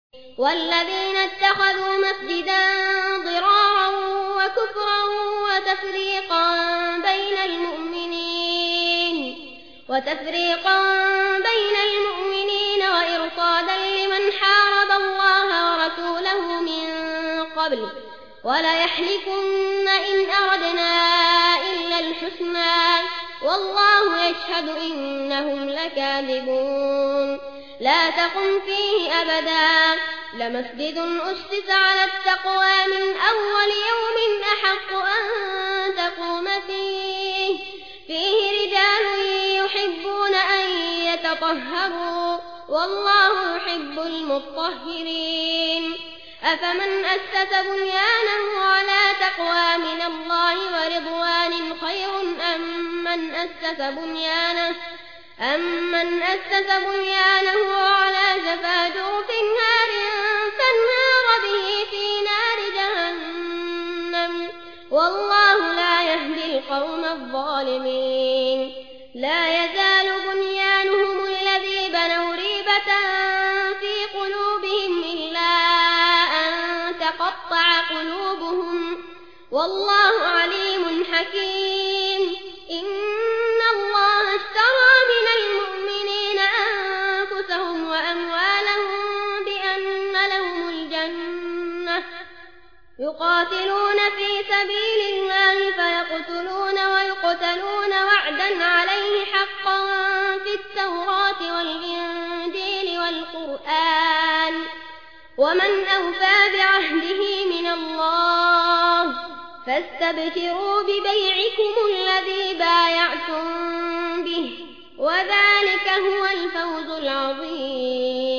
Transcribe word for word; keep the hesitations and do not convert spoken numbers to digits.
والذين اتخذوا مسجدا ضرارا وكفرا وتفريقا بين المؤمنين وتفريقا بين المؤمنين وإرصادا لمن حارب الله ورسوله من قبل ولا يحلفن إن أردنا إلا الحسنى والله يشهد إنهم لكاذبون لا تقم فيه أبدا لمسجد أسس على التقوى من أول يوم أحق أن تقوم فيه فيه رجال يحبون أن يتطهروا والله يحب المطهرين أفمن أسس بنيانه على تقوى من الله ورضوان خير أم من أسس بنيانه أمن أسس بنيانه على جفا جرف نار فانهار به في نار جهنم والله لا يهدي القوم الظالمين لا يزال بنيانهم الذي بنوا ريبة في قلوبهم إلا أن تقطع قلوبهم والله عليم حكيم إن الله اشترى من المؤمنين أنفسهم وأموالهم بأن لهم الجنة يقاتلون في سبيل الله فيقتلون ويقتلون وعدا عليه حقا في التوراة والإنجيل والقرآن ومن أوفى بعهده من الله فاستبشروا ببيعكم الذي بايعتم به وذلك هو الفوز العظيم.